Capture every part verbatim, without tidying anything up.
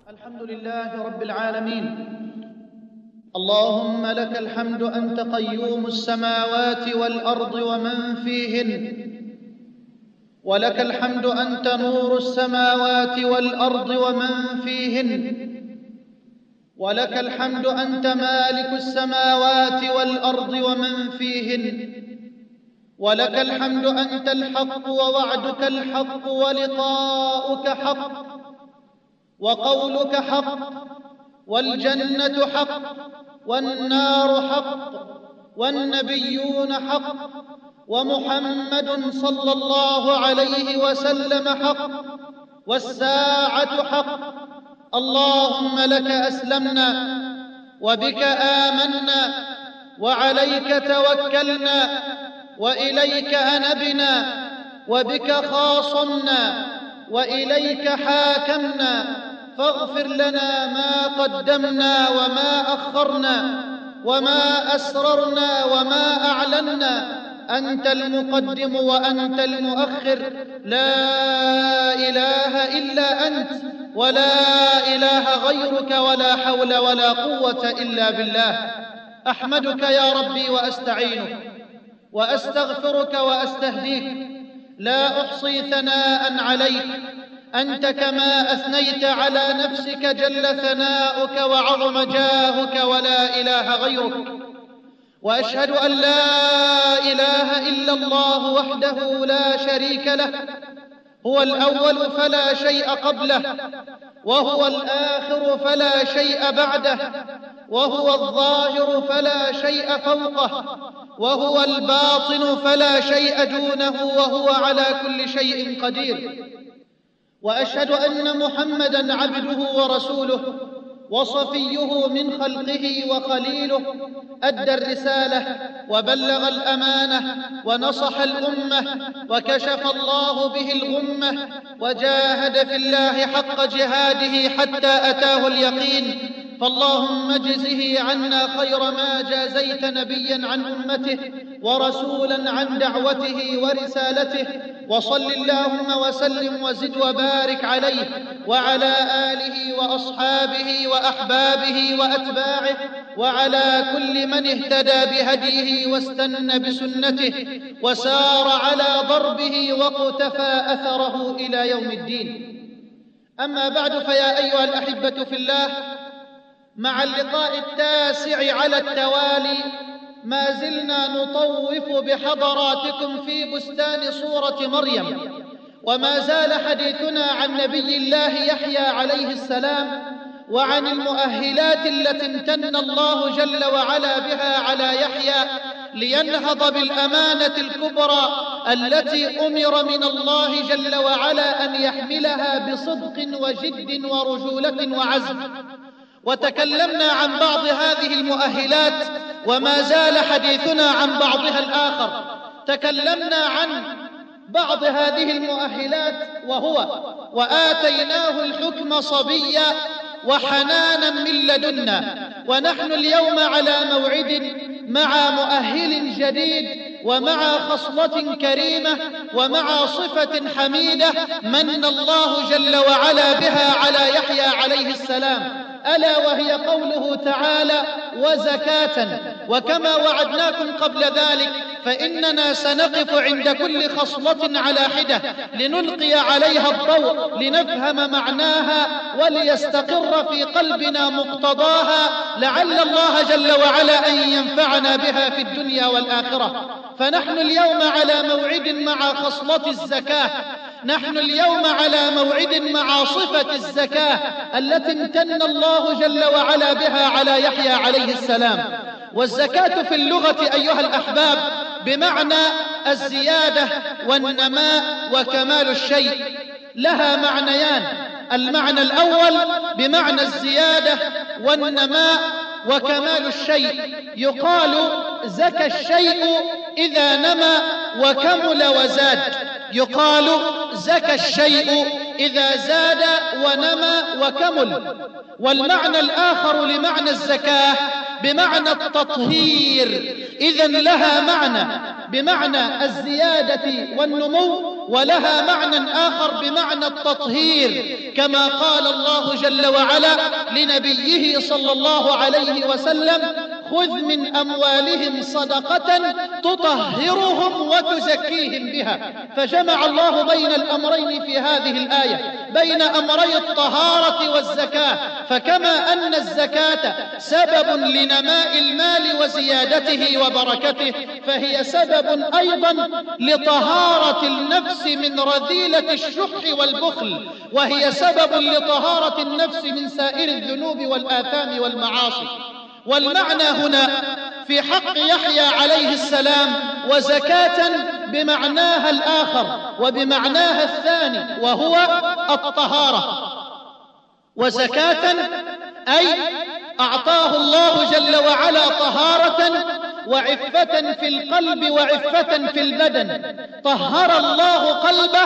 الحمد لله رب العالمين. اللهم لك الحمد أنت قيوم السماوات والأرض ومن فيهن، ولك الحمد أنت نور السماوات والأرض ومن فيهن، ولك الحمد أنت مالك السماوات والأرض ومن فيهن، ولك الحمد أنت الحق ووعدك الحق ولقاؤك حق وقولك حق والجنة حق والنار حق والنبيون حق ومحمد صلى الله عليه وسلم حق والساعة حق. اللهم لك أسلمنا وبك آمنا وعليك توكلنا وإليك أنبنا وبك خاصمنا وإليك حاكمنا، فاغفر لنا ما قدمنا وما أخرنا وما أسررنا وما أعلنا، أنت المقدم وأنت المؤخر، لا إله إلا أنت ولا إله غيرك ولا حول ولا قوة إلا بالله. أحمدك يا ربي وأستعينك وأستغفرك وأستهديك، لا أحصي ثناء عليك أنت كما أثنيت على نفسك جل ثناؤك وعظم جاهك ولا إله غيرك. وأشهد أن لا إله إلا الله وحده لا شريك له، هو الأول فلا شيء قبله، وهو الآخر فلا شيء بعده، وهو الظاهر فلا شيء فوقه، وهو الباطن فلا شيء دونه، وهو على كل شيء قدير. وأشهد أن محمدًا عبده ورسوله وصفيه من خلقه وخليله، أدى الرسالة وبلغ الأمانة ونصح الأمة وكشف الله به الغمة، وجاهد في الله حق جهاده حتى أتاه اليقين. فاللهم اجزه عنا خير ما جازيت نبيا عن أمته ورسولا عن دعوته ورسالته، وصل اللهم وسلم وزد وبارك عليه وعلى آله وأصحابه وأحبابه وأتباعه وعلى كل من اهتدى بهديه واستنى بسنته وسار على ضربه وقتفى أثره إلى يوم الدين. أما بعد، فيا أيها الأحبة في الله، مع اللقاء التاسع على التوالي ما زلنا نطوف بحضراتكم في بستان سورة مريم، وما زال حديثنا عن نبي الله يحيى عليه السلام وعن المؤهلات التي امتن الله جل وعلا بها على يحيى لينهض بالأمانة الكبرى التي أمر من الله جل وعلا أن يحملها بصدق وجد ورجولة وعزم. وتكلمنا عن بعض هذه المؤهلات وما زال حديثنا عن بعضها الآخر. تكلمنا عن بعض هذه المؤهلات وهو وآتيناه الحكم صبيا وحنانا من لدنا، ونحن اليوم على موعد مع مؤهل جديد ومع خصلة كريمة ومع صفة حميدة من الله جل وعلا بها على يحيى عليه السلام، ألا وهي قوله تعالى وزكاة. وكما وعدناكم قبل ذلك فإننا سنقف عند كل خصلة على حدة لنلقي عليها الضوء لنفهم معناها وليستقر في قلبنا مقتضاها، لعل الله جل وعلا أن ينفعنا بها في الدنيا والآخرة. فنحن اليوم على موعد مع خصلة الزكاة، نحن اليوم على موعد مع صفة الزكاة التي امتن الله جل وعلا بها على يحيى عليه السلام. والزكاة في اللغة أيها الأحباب بمعنى الزيادة والنماء وكمال الشيء، لها معنيان. المعنى الأول بمعنى الزيادة والنماء وكمال الشيء، يقال زكى الشيء إذا نمى وكمل وزاد، يقال زكى الشيء إذا زاد ونمى وكمل. والمعنى الآخر لمعنى الزكاة بمعنى التطهير، إذن لها معنى بمعنى الزيادة والنمو، ولها معنى آخر بمعنى التطهير، كما قال الله جل وعلا لنبيه صلى الله عليه وسلم: خذ من أموالهم صدقة تطهرهم وتزكيهم بها. فجمع الله بين الأمرين في هذه الآية، بين أمري الطهارة والزكاة. فكما أن الزكاة سبب لنماء المال وزيادته وبركته، فهي سبب أيضا لطهارة النفس من رذيلة الشح والبخل، وهي سبب لطهارة النفس من سائر الذنوب والآثام والمعاصي. والمعنى هنا في حق يحيى عليه السلام وزكاة بمعناها الآخر وبمعناها الثاني، وهو الطهارة. وزكاة أي أعطاه الله جل وعلا طهارة وعفة في القلب وعفة في البدن. طهر الله قلبه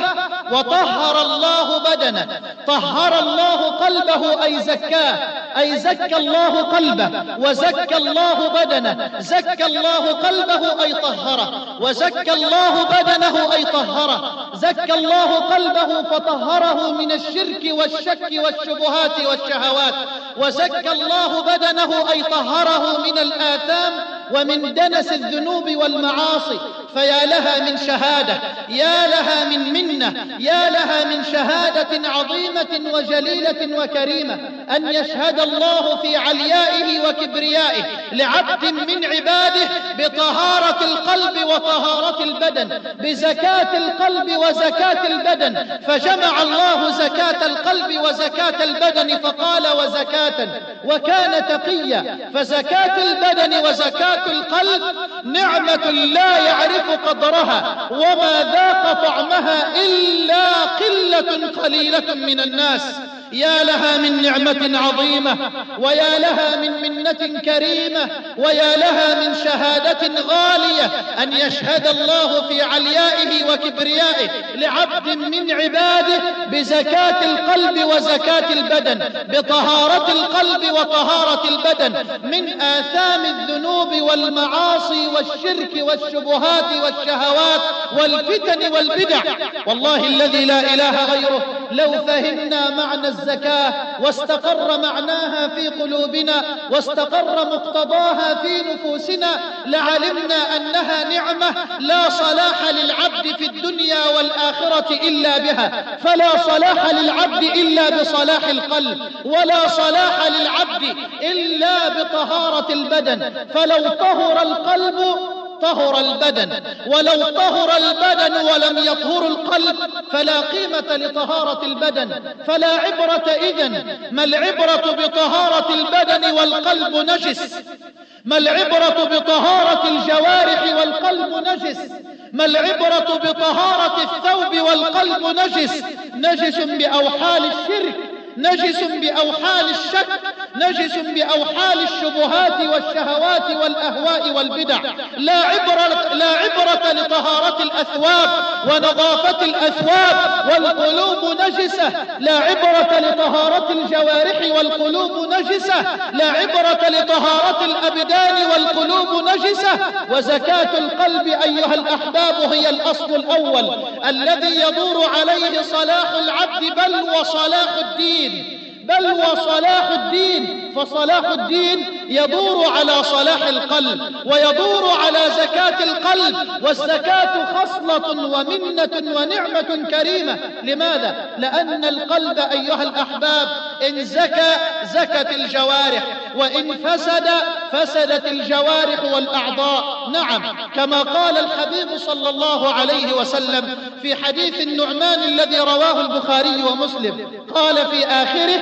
وطهر الله بدنه. طهر الله قلبه أي زكاه، أي زكى الله قلبه وزكى الله بدنه. زكى الله قلبه أي طهره، وزكى الله بدنه أي طهره. زكى الله قلبه فطهره من الشرك والشك والشبهات والشهوات، وزكى الله بدنه أي طهره من الآثام ومن دنس الذنوب والمعاصي. فيا لها من شهادة، يا لها من منة، يا لها من شهادة عظيمة وجليلة وكريمة، أن يشهد الله في عليائه وكبريائه لعبد من عباده بطهارة القلب وطهارة البدن، بزكاة القلب وزكاة البدن. فجمع الله زكاة القلب وزكاة البدن فقال وزكاة، وكان تقيا. فزكاة البدن وزكاة القلب نعمة لا يعرف قدرها وما ذاق طعمها إلا قلة قليلة من الناس. يا لها من نعمة عظيمة، ويا لها من منة كريمة، ويا لها من شهادة غالية، أن يشهد الله في عليائه وكبريائه لعبد من عباده بزكاة القلب وزكاة البدن، بطهارة القلب وطهارة البدن من آثام الذنوب والمعاصي والشرك والشبهات والشهوات والفتن والبدع. والله الذي لا إله غيره، لو فهمنا معنى الزكاة واستقر معناها في قلوبنا واستقر مقتضاها في نفوسنا لعلمنا أنها نعمة لا صلاح للعبد في الدنيا والآخرة إلا بها. فلا صلاح للعبد إلا بصلاح القلب، ولا صلاح للعبد إلا بطهارة البدن. فلو طهر القلب طهر البدن، ولو طهر البدن ولم يطهر القلب فلا قيمة لطهارة البدن. فلا عبرة إذن. ما العبرة بطهارة البدن والقلب نجس؟ ما العبرة بطهارة الجوارح والقلب نجس؟ ما العبرة بطهارة الثوب والقلب نجس؟ نجس بأوحال الشرك، نجس بأوحال الشك، نجس بأوحال الشبهات والشهوات والأهواء والبدع. لا عبرة, لا عبرة لطهارة الأثواب ونظافة الأثواب والقلوب نجسة. لا عبرة لطهارة الجوارح والقلوب نجسة. لا عبرة لطهارة الأبدان والقلوب نجسة. وزكاة القلب أيها الأحباب هي الأصل الأول الذي يدور عليه صلاح العبد بل وصلاح الدين، بل وصلاح الدين. فصلاح الدين يدور على صلاح القلب ويدور على زكاة القلب. والزكاة خصلة ومنة ونعمة كريمة. لماذا؟ لأن القلب أيها الأحباب إن زكى زكت الجوارح، وإن فسد فسدت الجوارح والأعضاء. نعم، كما قال الحبيب صلى الله عليه وسلم في حديث النعمان الذي رواه البخاري ومسلم، قال في آخره: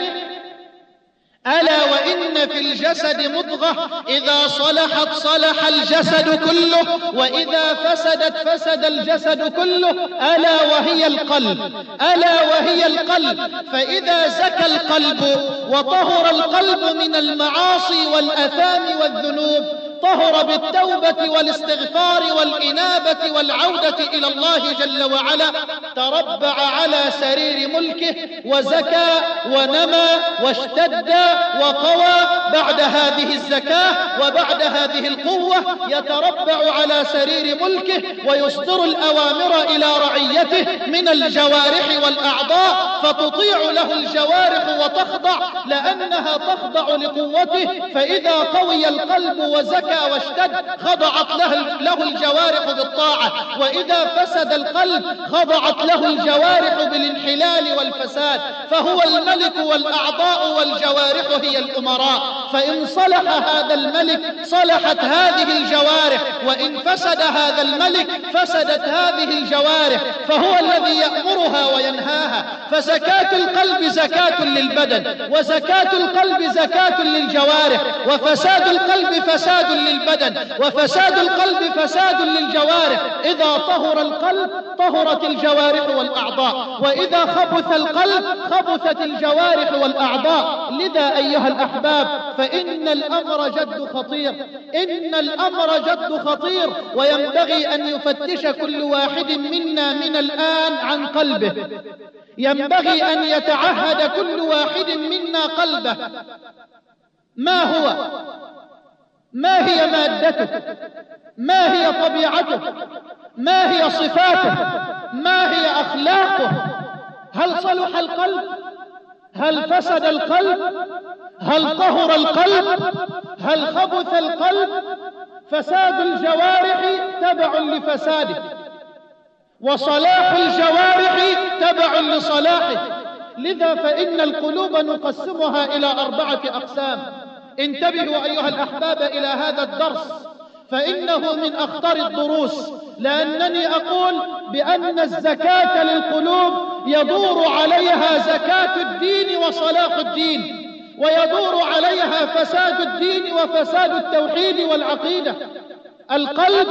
ألا وإن في الجسد مضغة إذا صلحت صلح الجسد كله، وإذا فسدت فسد الجسد كله، ألا وهي القلب. ألا وهي القلب. فإذا زكى القلب وطهر القلب من المعاصي والأثام والذنوب، طهر بالتوبة والاستغفار والإنابة والعودة إلى الله جل وعلا، تربع على سرير ملكه وزكى ونمى واشتد وقوى بعد هذه الزكاة وبعد هذه القوة، يتربع على سرير ملكه ويصدر الأوامر إلى رعيته من الجوارح والأعضاء، فتطيع له الجوارح وتخضع لأنها تخضع لقوته. فإذا قوي القلب وزكى واشتد خضعت له, له الجوارح بالطاعة، وإذا فسد القلب خضعت له الجوارح بالانحلال والفساد. فهو الملك والأعضاء والجوارح هي الأمراء، فإن صلح هذا الملك صلحت هذه الجوارح، وإن فسد هذا الملك فسدت هذه الجوارح. فهو الذي يأمرها وينهاها. فزكاة القلب زكاة للبدن، وزكاة القلب زكاة للجوارح، وفساد القلب فساد للبدن، وفساد القلب فساد للجوارح. إذا طهر القلب طهرت الجوارح والأعضاء، وإذا خبث القلب خبثت الجوارح والأعضاء. لذا أيها الأحباب فإن الأمر جد خطير، إن الأمر جد خطير، وينبغي أن يفتش كل واحد منا من الآن عن قلبه. ينبغي أن يتعهد كل واحد منا قلبه. ما هو؟ ما هي مادته؟ ما هي طبيعته؟ ما هي صفاته؟ ما هي أخلاقه؟ هل صلح القلب؟ هل فسد القلب؟ هل طهر القلب؟ هل خبث القلب؟ فساد الجوارح تبع لفساده، وصلاح الجوارح تبع لصلاحه. لذا فإن القلوب نقسمها إلى أربعة أقسام. انتبهوا أيها الأحباب إلى هذا الدرس، فإنه من أخطر الدروس، لأنني أقول بأن الزكاة للقلوب يدور عليها زكاة الدين وصلاح الدين، ويدور عليها فساد الدين وفساد التوحيد والعقيدة. القلب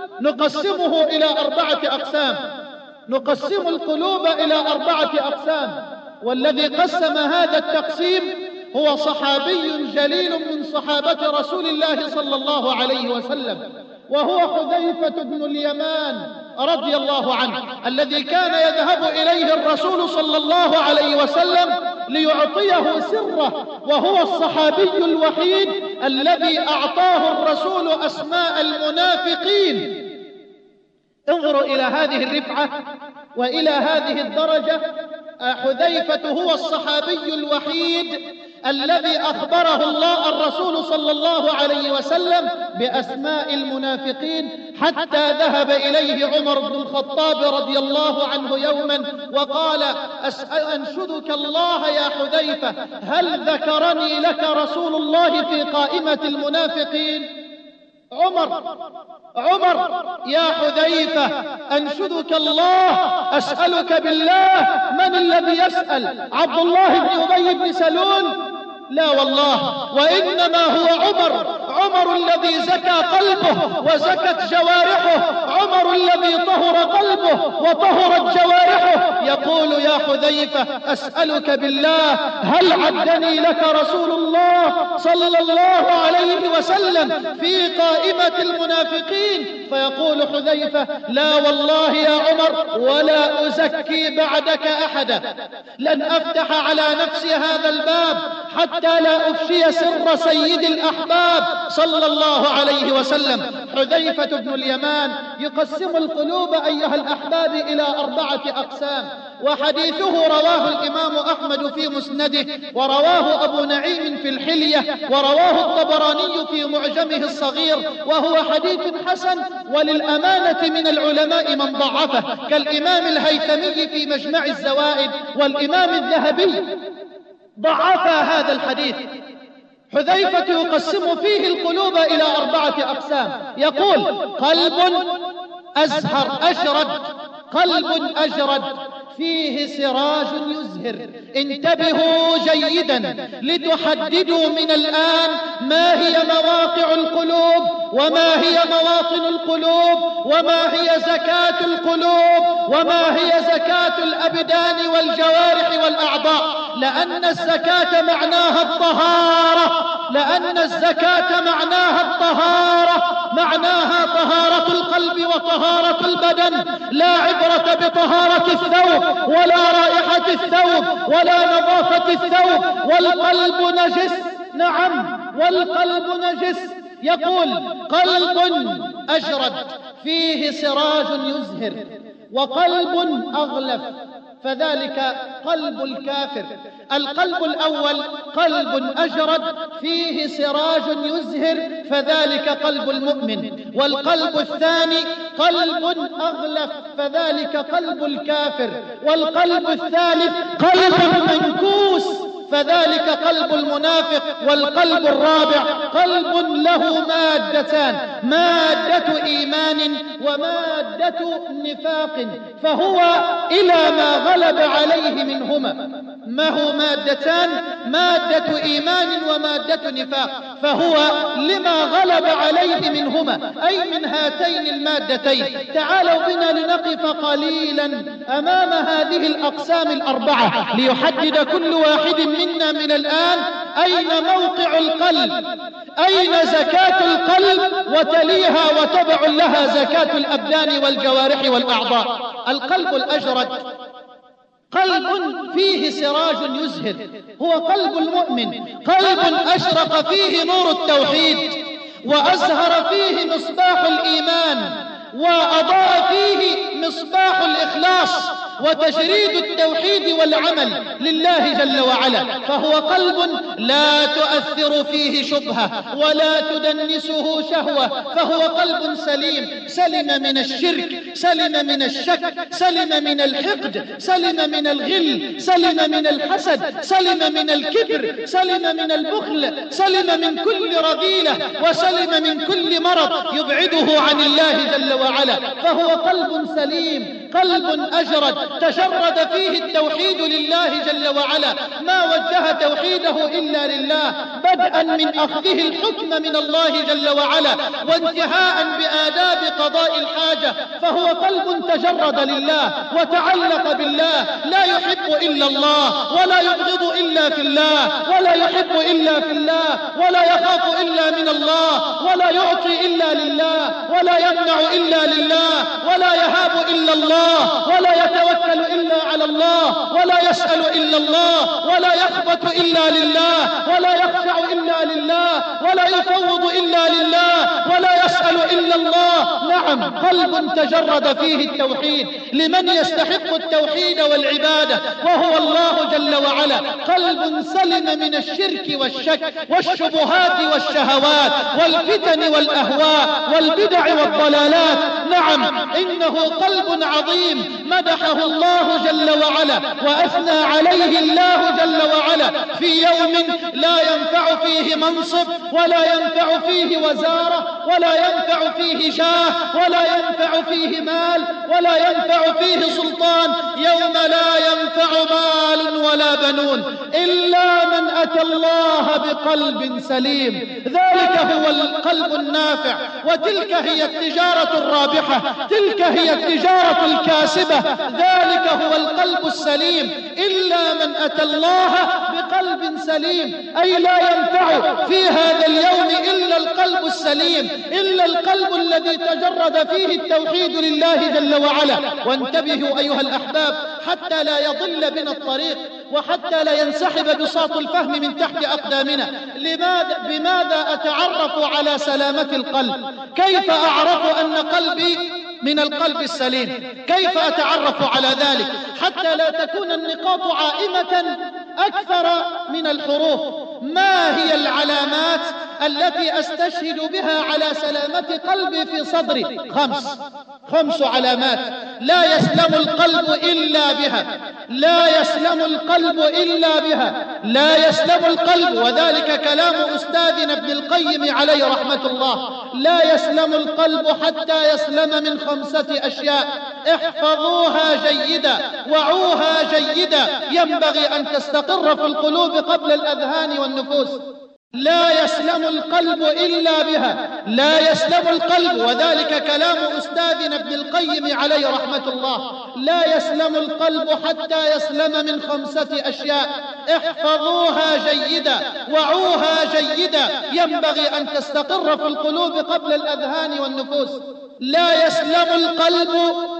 نقسمه إلى أربعة أقسام، نقسم القلوب إلى أربعة أقسام. والذي قسم هذا التقسيم هو صحابي جليل من صحابة رسول الله صلى الله عليه وسلم، وهو حذيفة بن اليمان رضي الله عنه، الذي كان يذهب إليه الرسول صلى الله عليه وسلم ليعطيه سره، وهو الصحابي الوحيد الذي أعطاه الرسول أسماء المنافقين. انظروا إلى هذه الرفعة وإلى هذه الدرجة. حذيفة هو الصحابي الوحيد الذي أخبره الله الرسول صلى الله عليه وسلم بأسماء المنافقين، حتى ذهب إليه عمر بن الخطاب رضي الله عنه يوما وقال: أنشدك الله يا حذيفة، هل ذكرني لك رسول الله في قائمة المنافقين؟ عمر عمر يا حذيفة أنشدك الله، أسألك بالله، من الذي يسأل؟ عبد الله بن أبي بن سلول؟ لا والله، وإنما هو عمر، عمر الذي زكى قلبه وزكت جوارحه، عمر الذي طهر قلبه وطهرت جوارحه. يقول: يا حذيفة أسألك بالله، هل عدني لك رسول الله صلى الله عليه وسلم في قائمة المنافقين؟ فيقول حذيفة: لا والله يا عمر، ولا أزكي بعدك أحدا، لن أفتح على نفسي هذا الباب حتى لا أفشي سر سيد الأحباب صلى الله عليه وسلم. حذيفة بن اليمان يقسم القلوب أيها الأحباب إلى أربعة أقسام، وحديثه رواه الإمام أحمد في مسنده، ورواه أبو نعيم في الحلية، ورواه الطبراني في معجمه الصغير، وهو حديث حسن، وللأمانة من العلماء من ضعفه كالإمام الهيثمي في مجمع الزوائد، والإمام الذهبي ضعف هذا الحديث. حذيفة يقسم فيه القلوب إلى أربعة أقسام. يقول: قلب أزهر أجرد، قلب أجرد فيه سراج يزهر. انتبهوا جيدا لتحددوا من الآن ما هي مواقع القلوب، وما هي مواطن القلوب، وما هي زكاة القلوب، وما هي زكاة الأبدان والجوارح والأعضاء. لأن الزكاة معناها الطهارة، لأن الزكاة معناها الطهارة، معناها طهارة القلب وطهارة البدن. لا عبرة بطهارة الثوب ولا رائحة الثوب ولا نظافة الثوب والقلب نجس. نعم، والقلب نجس. يقول: قلب أجرد فيه سراج يزهر، وقلب أغلف فذلك قلب الكافر. القلب الأول قلب أجرد فيه سراج يزهر فذلك قلب المؤمن، والقلب الثاني قلب أغلف فذلك قلب الكافر، والقلب الثالث قلب منكوس فذلك قلب المنافق، والقلب الرابع قلب له مادتان: مادة إيمان ومادة نفاق، فهو إلى ما غلب عليه منهما. ما هو مادتان؟ مادة إيمان ومادة نفاق، فهو لما غلب عليه منهما، أي من هاتين المادتين. تعالوا بنا لنقف قليلا أمام هذه الأقسام الأربعة ليحدد كل واحد منا من الآن أين موقع القلب، أين زكاة القلب، وتليها وتبع لها زكاة الأبدان والجوارح والأعضاء. القلب الأجرد قلب فيه سراج يزهر، هو قلب المؤمن، قلب أشرق فيه نور التوحيد وأزهر فيه مصباح الإيمان وأضاء فيه مصباح الإخلاص وتجريد التوحيد والعمل لله جل وعلا. فهو قلب لا تؤثر فيه شبهة ولا تدنسه شهوة، فهو قلب سليم، سلم من الشرك، سلم من الشك، سلم من الحقد، سلم من الغل، سلم من الحسد، سلم من الكبر، سلم من البخل، سلم من كل رذيلة، وسلم من كل مرض يبعده عن الله جل وعلا. فهو قلب سليم، قلب أجرد تجرد فيه التوحيد لله جل وعلا، ما وجه توحيده إلا لله، بدءا من أخذه الحكم من الله جل وعلا وانتهاء بآداب قضاء الحاجة. فهو قلب تجرد لله وتعلق بالله، لا يحب إلا الله ولا يبغض إلا في الله، ولا يحب إلا في الله، ولا يخاف إلا من الله، ولا يعطي إلا لله، ولا يمنع إلا لله، ولا يهاب إلا الله، ولا يتوكل إلا على الله، ولا يسأل إلا الله، ولا يخبط إلا لله، ولا يخشع إلا لله، ولا يفوض إلا لله، ولا يسأل إلا الله. نعم، قلب تجرد فيه التوحيد لمن يستحق التوحيد والعبادة وهو الله جل وعلا. قلب سلم من الشرك والشك والشبهات والشهوات والفتن والأهواء والبدع والضلالات. نعم، إنه قلب عظيم مدحه الله جل وعلا وأثنى عليه الله جل وعلا في يوم لا ينفع فيه منصب ولا ينفع فيه وزارة ولا ينفع فيه جاه ولا ينفع فيه مال ولا ينفع فيه سلطان، يوم لا ينفع مال ولا بنون إلا من أتى الله بقلب سليم. ذلك هو القلب النافع، وتلك هي التجارة الرابحة، تلك هي التجارة الكاسبة. ذلك هو القلب السليم، إلا من أتى الله بقلب سليم، أي لا ينفع في هذا اليوم إلا القلب السليم، إلا القلب الذي تجرد فيه التوحيد لله جل وعلا. وانتبهوا أيها الأحباب حتى لا يضل بنا الطريق وحتى لا ينسحب بساط الفهم من تحت أقدامنا. لماذا بماذا أتعرف على سلامة القلب؟ كيف أعرف أن قلبي من القلب السليم؟ كيف أتعرف على ذلك حتى لا تكون النقاط عائمة أكثر من الحروف؟ ما هي العلامات التي أستشهد بها على سلامة قلبي في صدري؟ خمس خمس علامات لا يسلم القلب إلا بها، لا يسلم القلب إلا بها، لا يسلم القلب، وذلك كلام أستاذنا ابن القيم عليه رحمة الله. لا يسلم القلب حتى يسلم من خمسة أشياء، احفظوها جيدا، وعوها جيدا، ينبغي أن تستقر في القلوب قبل الأذهان والنفوس. لا يسلم القلب إلا بها، لا يسلم القلب، وذلك كلام أستاذنا ابن القيم عليه رحمة الله. لا يسلم القلب حتى يسلم من خمسة أشياء، احفظوها جيدا، وعوها جيدا، ينبغي أن تستقر في القلوب قبل الأذهان والنفوس. لا يسلم القلب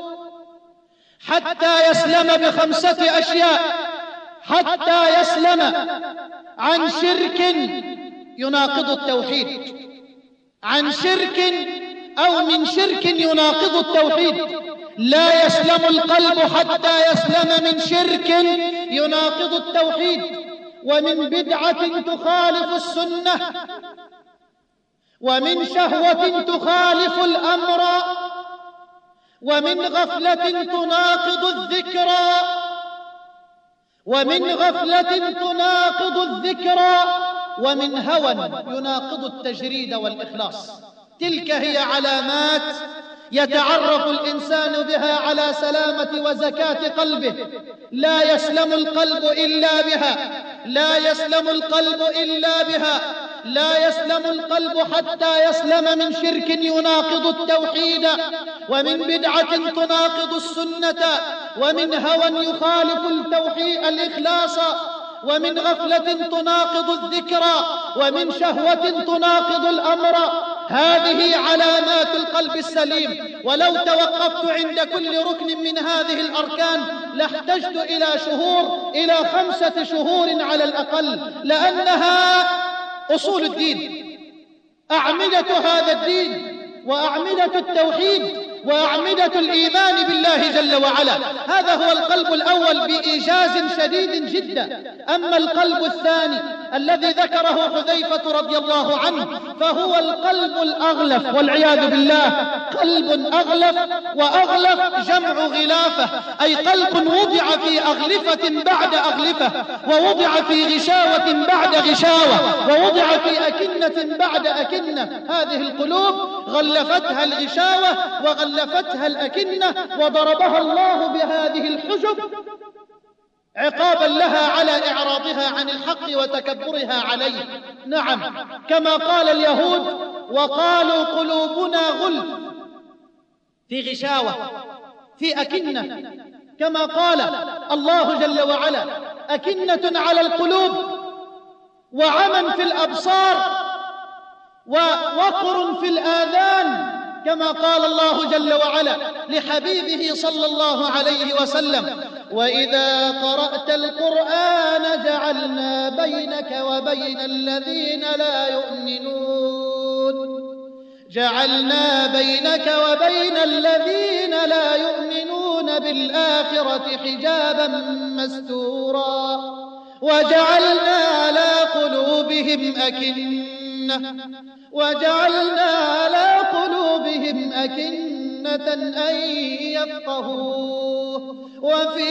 حتى يسلم بخمسة أشياء، حتى يسلم عن شرك يناقض التوحيد، عن شرك أو من شرك يناقض التوحيد. لا يسلم القلب حتى يسلم من شرك يناقض التوحيد، ومن بدعة تخالف السنة، ومن شهوة تخالف الأمر، ومن غفلة تناقض الذكرى، ومن غفلة تناقض الذكرى، ومن هوى يناقض التجريد والإخلاص. تلك هي علامات يتعرف الإنسان بها على سلامة وزكاة قلبه. لا يسلم القلب إلا بها، لا يسلم القلب إلا بها، لا يسلم القلب حتى يسلم من شرك يناقض التوحيد، ومن بدعة تناقض السنة، ومن هوى يخالف التوحيد الإخلاص، ومن غفلة تناقض الذكرى، ومن شهوة تناقض الأمر. هذه علامات القلب السليم، ولو توقفت عند كل ركن من هذه الأركان لاحتجت إلى شهور، إلى خمسة شهور على الأقل، لأنها أصول الدين، أعمدة هذا الدين، وأعمدة التوحيد، وأعمدة الإيمان بالله جل وعلا. هذا هو القلب الأول بإيجاز شديد جدا. أما القلب الثاني الذي ذكره حذيفة رضي الله عنه فهو القلب الأغلف، والعياذ بالله. قلب أغلف، وأغلف جمع غلافة، أي قلب وضع في أغلفة بعد أغلفة، ووضع في غشاوة بعد غشاوة، ووضع في أكنة بعد أكنة. هذه القلوب غلفتها الغشاوة وغلفتها الأكنة، وضربها الله بهذه الحجب عقابا لها على إعراضها عن الحق وتكبرها عليه. نعم، كما قال اليهود وقالوا قلوبنا غلف، في غشاوة، في أكنة، كما قال الله جل وعلا أكنة على القلوب، وعمى في الأبصار، ووقر في الآذان، كما قال الله جل وعلا لحبيبه صلى الله عليه وسلم وإذا قرأت القرآن جعلنا بينك وبين الذين لا يؤمنون جعلنا بينك وبين الذين لا يؤمنون بالآخرة حجابا مستورا وجعلنا على قلوبهم أكنة وجعلنا على قلوبهم أكنة أن يفقهوه وفي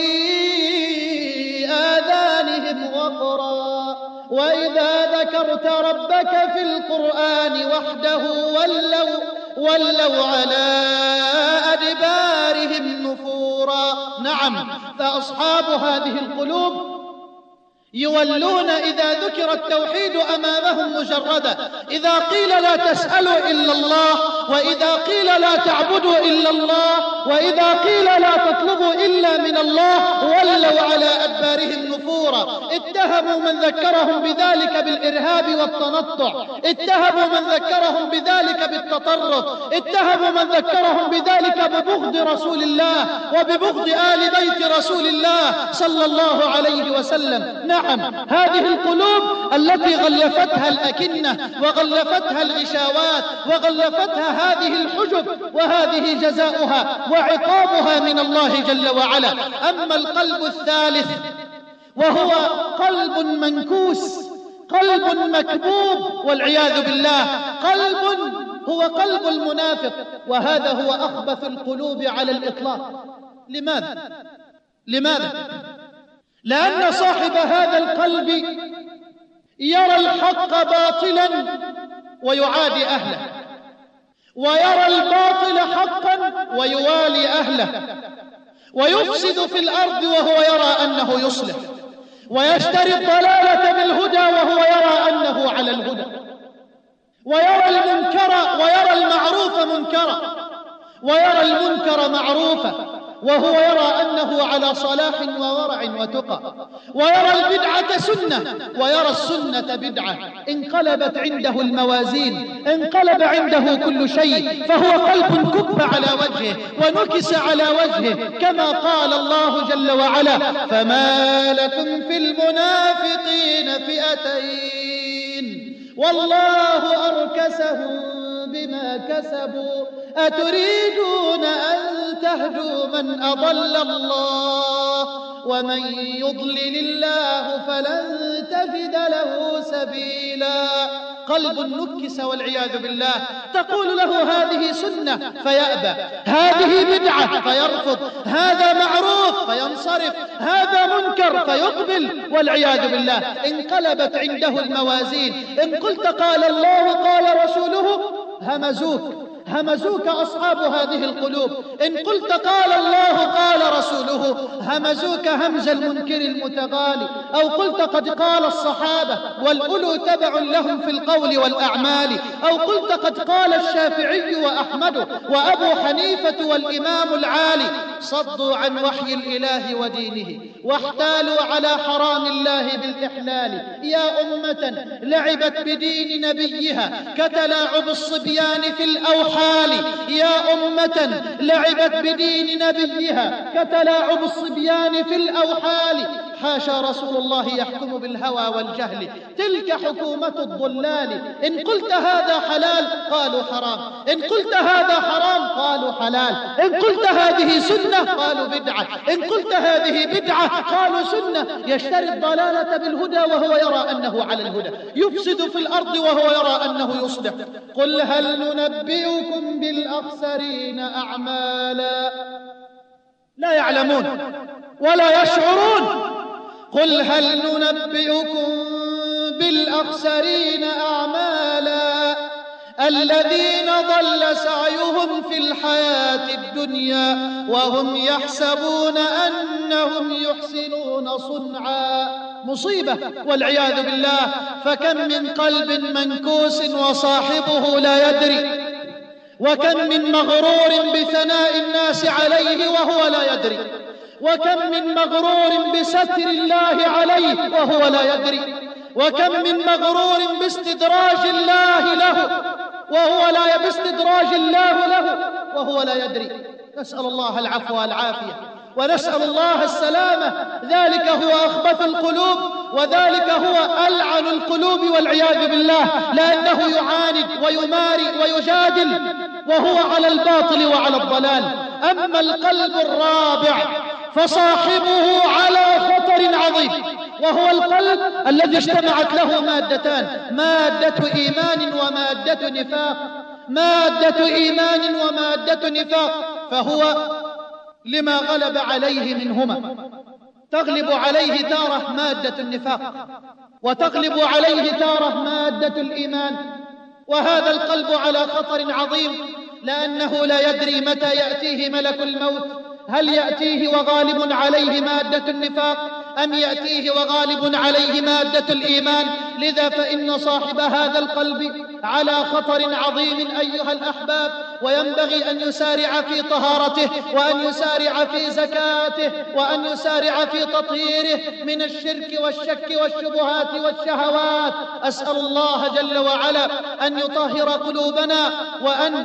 آذانهم وقرا وإذا ذكرت ربك في القرآن وحده ولوا, ولوا على أدبارهم نفورا. نعم، فأصحاب هذه القلوب يولون إذا ذكر التوحيد أمامهم مجردا. إذا قيل لا تسألوا إلا الله، وإذا قيل لا تعبدوا إلا الله، وإذا قيل لا تطلبوا إلا من الله ولوا على أدبارهم نفورا. اتهموا من ذكرهم بذلك بالإرهاب والتنطع، اتهموا من ذكرهم بذلك بالتطرف، اتهموا من ذكرهم بذلك ببغض رسول الله وببغض آل بيت رسول الله صلى الله عليه وسلم. نعم، هذه القلوب التي غلفتها الأكنة وغلفتها الغشاوات وغلفتها هذه الحجب، وهذه جزاؤها وعقابها من الله جل وعلا. أما القلب الثالث وهو قلب منكوس، قلب مكبوب والعياذ بالله، قلب هو قلب المنافق، وهذا هو أخبث القلوب على الإطلاق. لماذا؟ لماذا؟ لأن صاحب هذا القلب يرى الحق باطلا ويعادي أهله، ويرى الباطل حقا ويوالي أهله، ويفسد في الأرض وهو يرى أنه يصلح، ويشتري الضلالة بالهدى وهو يرى أنه على الهدى. ويرى المنكر ويرى المعروف منكرا، ويرى المنكر معروفا، وهو يرى أنه على صلاح وورع وتقى، ويرى البدعة سنة ويرى السنة بدعة. انقلبت عنده الموازين، انقلب عنده كل شيء، فهو قلب كب على وجهه ونكس على وجهه، كما قال الله جل وعلا: فما لكم في المنافقين فئتين والله أركسهم بما كسبوا أتريدون أن تهدوا من أضل الله ومن يضلل الله فلن تجد له سبيلا. قلب نكس والعياذ بالله، تقول له هذه سنة فيأبى، هذه بدعة فيرفض، هذا معروف فينصرف، هذا منكر فيقبل والعياذ بالله. انقلبت عنده الموازين. إن قلت قال الله قال رسوله همزوك، همزوك أصحاب هذه القلوب. إن قلت قال الله قال رسوله همزوك همز المنكر المتغالي. أو قلت قد قال الصحابة والأولو تبع لهم في القول والأعمال. أو قلت قد قال الشافعي وأحمد وأبو حنيفة والإمام العالي. صدوا عن وحي الإله ودينه واحتالوا على حرام الله بالإحلال. يا أمة لعبت بدين نبيها كتلاعب الصبيان في الأوحال. يا أمة لعبت بدين نبيها كتلاعب الصبيان في الأوحال. حاشا رسول الله يحكم بالهوى والجهل، تلك حكومة الضلال. إن قلت هذا حلال قالوا حرام، إن قلت هذا حرام قالوا حلال، إن قلت هذه سنة قالوا بدعة، إن قلت هذه بدعة قالوا سنة. يشتري الضلالة بالهدى وهو يرى أنه على الهدى، يفسد في الأرض وهو يرى أنه يصلح. قل هل ننبئكم بالأخسرين أعمالا. لا يعلمون ولا يشعرون. قل هل ننبئكم بالأخسرين أعمالا الذين ضل سعيهم في الحياة الدنيا وهم يحسبون أنهم يحسنون صنعا. مصيبة والعياذ بالله. فكم من قلب منكوس وصاحبه لا يدري، وكم من مغرور بثناء الناس عليه وهو لا يدري، وكم من مغرور بستر الله عليه وهو لا يدري، وكم من مغرور باستدراج الله له وهو لا باستدراج الله له وهو لا يدري. نسأل الله العفو والعافية ونسأل الله السلامة. ذلك هو أخبث القلوب وذلك هو ألعن القلوب والعياذ بالله، لأنه يعاند ويماري ويجادل وهو على الباطل وعلى الضلال. أما القلب الرابع فصاحبه على خطر عظيم، وهو القلب الذي اجتمعت له مادتان: مادة إيمان ومادة نفاق، مادة إيمان ومادة نفاق. فهو لما غلب عليه منهما، تغلب عليه تارة مادة النفاق وتغلب عليه تارة مادة الإيمان. وهذا القلب على خطر عظيم، لأنه لا يدري متى يأتيه ملك الموت، هل يأتيه وغالب عليه مادة النفاق أم يأتيه وغالب عليه مادة الإيمان. لذا فإن صاحب هذا القلب على خطر عظيم أيها الأحباب، وينبغي أن يسارع في طهارته وأن يسارع في زكاته وأن يسارع في تطهيره من الشرك والشك والشبهات والشهوات. أسأل الله جل وعلا أن يطهر قلوبنا وأن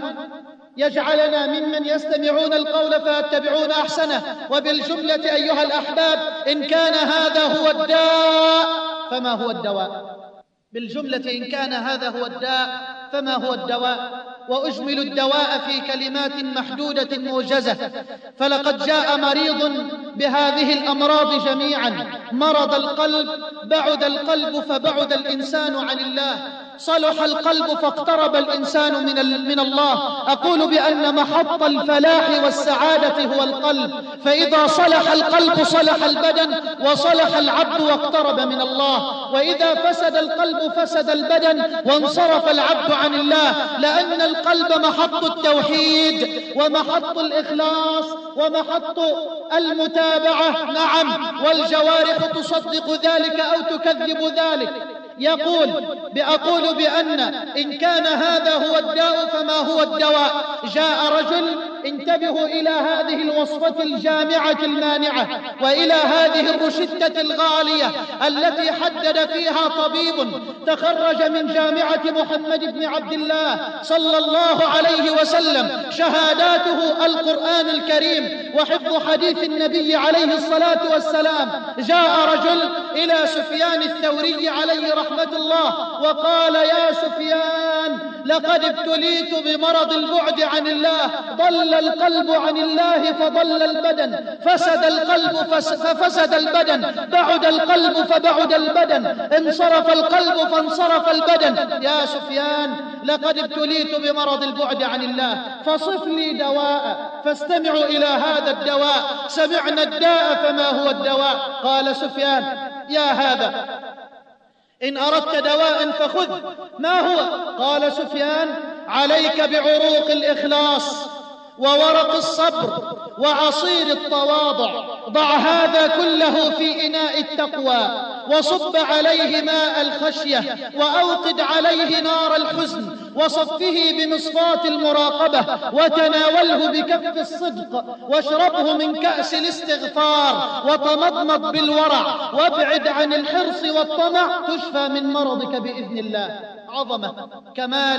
يجعلنا ممن يستمعون القول فيتبعون أحسنه. وبالجملة أيها الأحباب، إن كان هذا هو الداء فما هو الدواء؟ بالجملة إن كان هذا هو الداء فما هو الدواء؟ وأجمل الدواء في كلمات محدودة موجزة. فلقد جاء مريض بهذه الأمراض جميعا: مرض القلب، بعد القلب فبعد الإنسان عن الله، صلح القلب فاقترب الإنسان من من الله. أقول بأن محط الفلاح والسعادة هو القلب، فإذا صلح القلب صلح البدن وصلح العبد واقترب من الله، وإذا فسد القلب فسد البدن وانصرف العبد عن الله. لأن القلب محط التوحيد ومحط الإخلاص ومحط المتابعة، نعم، والجوارح تصدق ذلك أو تكذب ذلك. يقول بأقول بأن إن كان هذا هو الداء فما هو الدواء. جاء رجل، انتبهوا إلى هذه الوصفة الجامعة المانعة وإلى هذه الروشتة الغالية التي حدد فيها طبيب تخرج من جامعة محمد بن عبد الله صلى الله عليه وسلم، شهاداته القرآن الكريم وحفظ حديث النبي عليه الصلاة والسلام. جاء رجل إلى سفيان الثوري عليه رحمة الله وقال: يا سفيان، لقد ابتليت بمرض البعد عن الله، ضل القلب عن الله فضل البدن، فسد القلب ففسد البدن، بعد القلب فبعد البدن، انصرف القلب فانصرف البدن. يا سفيان، لقد ابتليت بمرض البعد عن الله، فصف لي دواء. فاستمعوا إلى هذا الدواء. سمعنا الداء فما هو الدواء؟ قال سفيان: يا هذا، إن أردت دواء فخذ. ما هو؟ قال سفيان: عليك بعروق الإخلاص وورق الصبر وعصير التواضع. ضع هذا كله في إناء التقوى وصب عليه ماء الخشية وأوقد عليه نار الحزن وصفه بمصفاة المراقبة وتناوله بكف الصدق واشربه من كأس الاستغفار وتمضمض بالورع وابعد عن الحرص والطمع، تشفى من مرضك بإذن الله. عظمة، كمال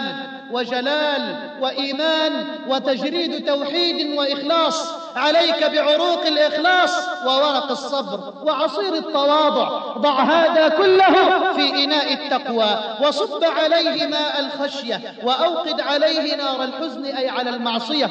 وجلال وإيمان وتجريد توحيد وإخلاص. عليك بعروق الإخلاص وورق الصبر وعصير التواضع. ضع هذا كله في إناء التقوى وصب عليه ماء الخشية وأوقد عليه نار الحزن، أي على المعصية،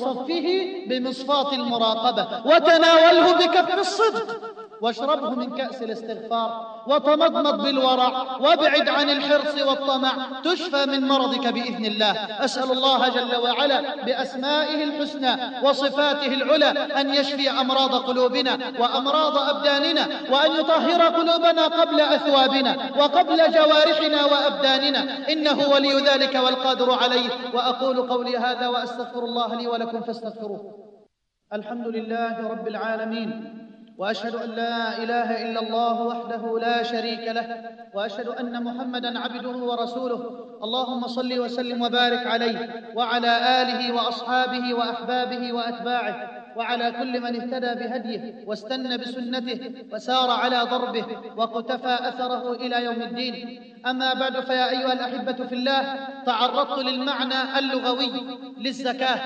وصفه بمصفاة المراقبة وتناوله بكف الصدق واشربه من كأس الاستغفار وتمضمض بالورع وابعد عن الحرص والطمع، تشفى من مرضك بإذن الله. أسأل الله جل وعلا بأسمائه الحسنى وصفاته العلى أن يشفي أمراض قلوبنا وأمراض أبداننا، وأن يطهر قلوبنا قبل أثوابنا وقبل جوارحنا وأبداننا، إنه ولي ذلك والقادر عليه. وأقول قولي هذا وأستغفر الله لي ولكم فاستغفروه. الحمد لله رب العالمين، وأشهد أن لا إله إلا الله وحده لا شريك له، وأشهد أن محمدًا عبده ورسوله. اللهم صل وسلم وبارك عليه وعلى آله وأصحابه وأحبابه وأتباعه وعلى كل من اهتدى بهديه واستنى بسنته وسار على ضربه وقتفى أثره إلى يوم الدين. أما بعد، فيا أيها الأحبة في الله، تعرضت للمعنى اللغوي للزكاة،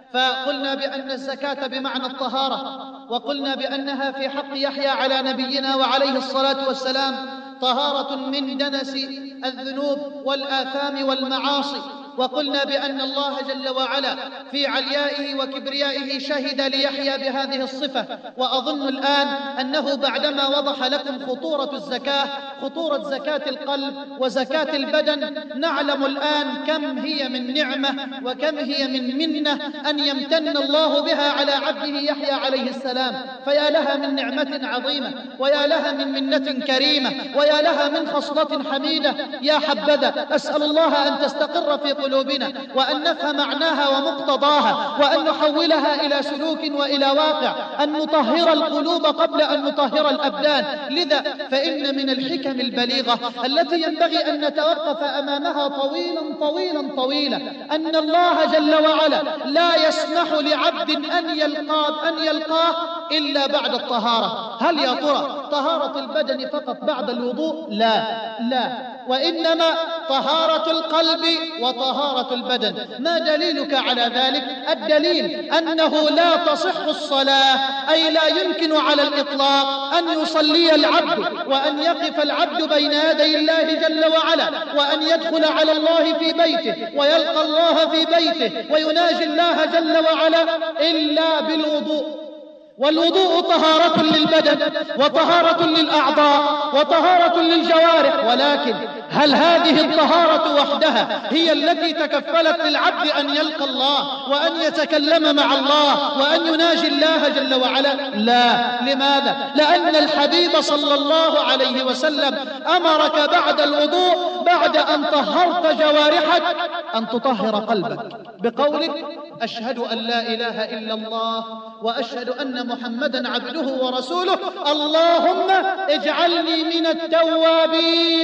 فقلنا بأن الزكاة بمعنى الطهارة، وقلنا بأنها في حق يحيى على نبينا وعليه الصلاة والسلام طهارة من دنس الذنوب والآثام والمعاصي. وقلنا بأن الله جل وعلا في عليائه وكبريائه شهد ليحيى بهذه الصفة. وأظن الآن أنه بعدما وضح لكم خطورة الزكاة، خطورة زكاة القلب وزكاة البدن، نعلم الآن كم هي من نعمة وكم هي من منة أن يمتن الله بها على عبده يحيى عليه السلام. فيا لها من نعمة عظيمة، ويا لها من منة كريمة، ويا لها من خصلة حميدة. يا حبذا، أسأل الله أن تستقر في قلوبنا وأن نفهم معناها ومقتضاها وأن نحولها إلى سلوك وإلى واقع، أن نطهر القلوب قبل أن نطهر الأبدان. لذا فإن من الحكم البليغة التي ينبغي أن نتوقف أمامها طويلا طويلا طويلا أن الله جل وعلا لا يسمح لعبد أن يلقاه, أن يلقاه إلا بعد الطهارة. هل يا ترى طهارة البدن فقط بعد الوضوء؟ لا لا، وإنما طهارة القلب وطهارة البدن. ما دليلك على ذلك؟ الدليل أنه لا تصح الصلاة، أي لا يمكن على الإطلاق أن يصلي العبد وأن يقف العبد بين يدي الله جل وعلا وأن يدخل على الله في بيته ويلقى الله في بيته ويناجي الله جل وعلا إلا بالوضوء. والوضوء طهارة للبدن وطهارة للأعضاء وطهارة للجوارح، ولكن هل هذه الطهارة وحدها هي التي تكفلت للعبد أن يلقى الله وأن يتكلم مع الله وأن يناجي الله جل وعلا؟ لا. لماذا؟ لأن الحبيب صلى الله عليه وسلم أمرك بعد الوضوء، بعد أن طهرت جوارحك، أن تطهر قلبك بقولك: أشهد أن لا إله إلا الله وأشهد أن محمدا عبده ورسوله، اللهم اجعلني من التوابين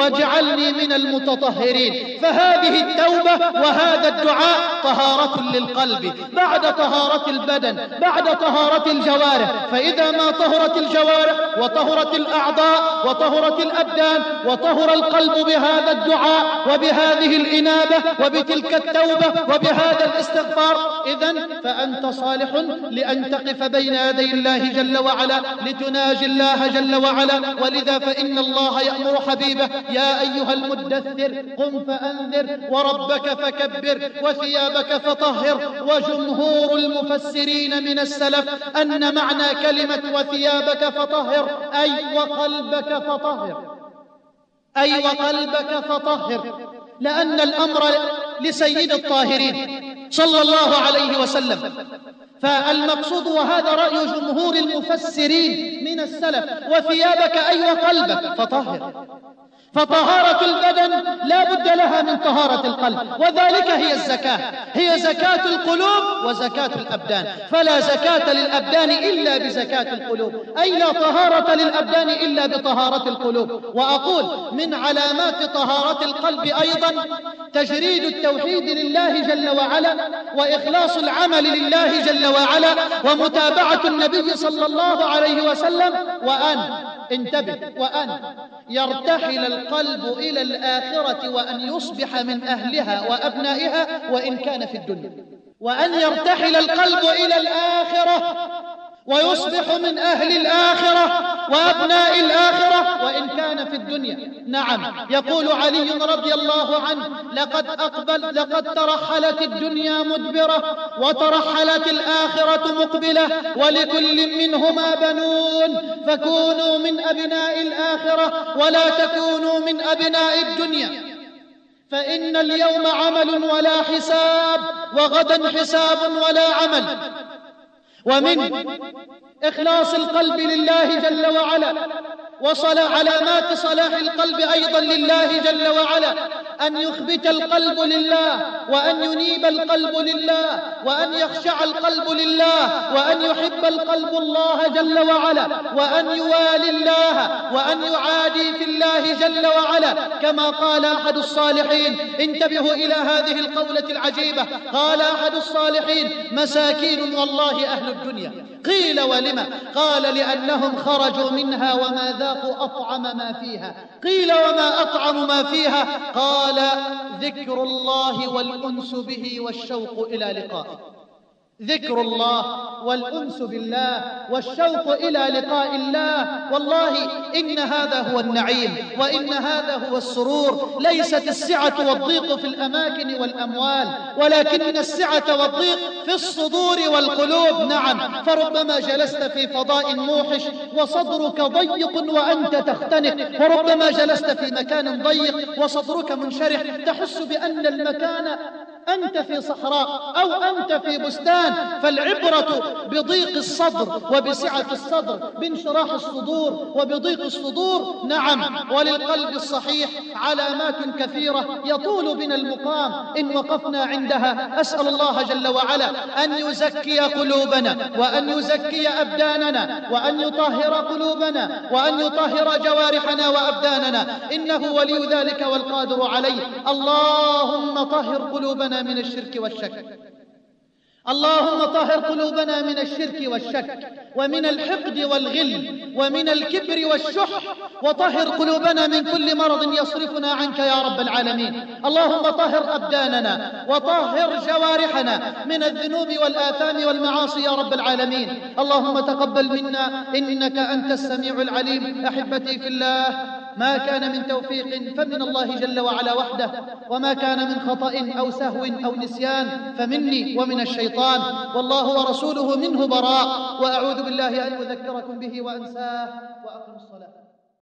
واجعلني من المتطهرين. فهذه التوبة وهذا الدعاء طهارة للقلب بعد طهارة البدن، بعد طهارة الجوارح. فإذا ما طهرت الجوارح وطهرت الأعضاء وطهرت الأبدان وطهر القلب بهذا الدعاء وبهذه الإنابة وبتلك التوبة وبهذا الاستغفار، إذن فأنت صالح لأن تقف بين يدي الله جل وعلا لتناجي الله جل وعلا. ولذا فإن الله يأمر حبيبه: يا أيها المدثر قم فأنذر وربك فكبر وثيابك فطهر. وجمهور المفسرين من السلف أن معنى كلمة وثيابك فطهر أي وقلبك فطهر، أي وقلبك فطهر، لأن الأمر لسيد الطاهرين صلى الله عليه وسلم. فالمقصود، وهذا رأي جمهور المفسرين من السلف، وثيابك أي وقلبك فطهر. فطهارة البدن لا بد لها من طهارة القلب، وذلك هي الزكاة، هي زكاة القلوب وزكاة الأبدان. فلا زكاة للأبدان إلا بزكاة القلوب، أي لا طهارة للأبدان إلا بطهارة القلوب. وأقول من علامات طهارة القلب أيضا تجريد التوحيد لله جل وعلا، وإخلاص العمل لله جل وعلا، ومتابعة النبي صلى الله عليه وسلم. وأن انتبه، وأن يرتحل القلب إلى الآخرة وأن يصبح من أهلها وأبنائها وإن كان في الدنيا. وأن يرتحل القلب إلى الآخرة ويصبح من أهل الآخرة وأبناء الآخرة وإن كان في الدنيا. نعم، يقول علي رضي الله عنه: لقد أقبل لقد ترحلت الدنيا مدبرة وترحلت الآخرة مقبلة، ولكل منهما بنون، فكونوا من أبناء الآخرة ولا تكونوا من أبناء الدنيا، فإن اليوم عمل ولا حساب، وغدا حساب ولا عمل. ومن إخلاص القلب لله جل وعلا وصلاح علامات صلاح القلب أيضا لله جل وعلا أن يخبت القلب لله، وأن ينيب القلب لله، وأن يخشع القلب لله، وأن يحب القلب الله جل وعلا، وأن يوالي الله، وأن يعادي في الله جل وعلا. كما قال أحد الصالحين، انتبهوا إلى هذه القولة العجيبة، قال أحد الصالحين: مساكين والله أهل الدنيا. قيل: ولما؟ قال: لأنهم خرجوا منها وما ذاقوا أطعم ما فيها. قيل: وما أطعم ما فيها؟ قال: ذكر الله والأنس به والشوق إلى لقائه. ذكر الله والأنس بالله والشوق إلى لقاء الله. والله إن هذا هو النعيم، وإن هذا هو السرور. ليست السعة والضيق في الأماكن والأموال، ولكن السعة والضيق في الصدور والقلوب. نعم، فربما جلست في فضاء موحش وصدرك ضيق وأنت تختنق، وربما جلست في مكان ضيق وصدرك منشرح، تحس بأن المكان أنت في صحراء أو أنت في بستان. فالعبرة بضيق الصدر وبسعة الصدر، بانشراح الصدور وبضيق الصدور. نعم، وللقلب الصحيح علامات كثيرة يطول بنا المقام إن وقفنا عندها. أسأل الله جل وعلا أن يزكي قلوبنا، وأن يزكي أبداننا، وأن يطهر قلوبنا، وأن يطهر جوارحنا وأبداننا، إنه ولي ذلك والقادر عليه. اللهم طهر قلوبنا من الشرك والشك، اللهم طهر قلوبنا من الشرك والشك، ومن الحقد والغل، ومن الكبر والشح، وطهر قلوبنا من كل مرض يصرفنا عنك يا رب العالمين. اللهم طهر أبداننا وطهر جوارحنا من الذنوب والآثام والمعاصي يا رب العالمين. اللهم تقبل منا إنك أنت السميع العليم. أحبتي في الله، ما كان من توفيق فمن الله جل وعلا وحده، وما كان من خطأ أو سهو أو نسيان فمني ومن الشيطان، والله ورسوله منه براء. وأعوذ بالله أن أذكركم به وأنساه. وأقم الصلاة.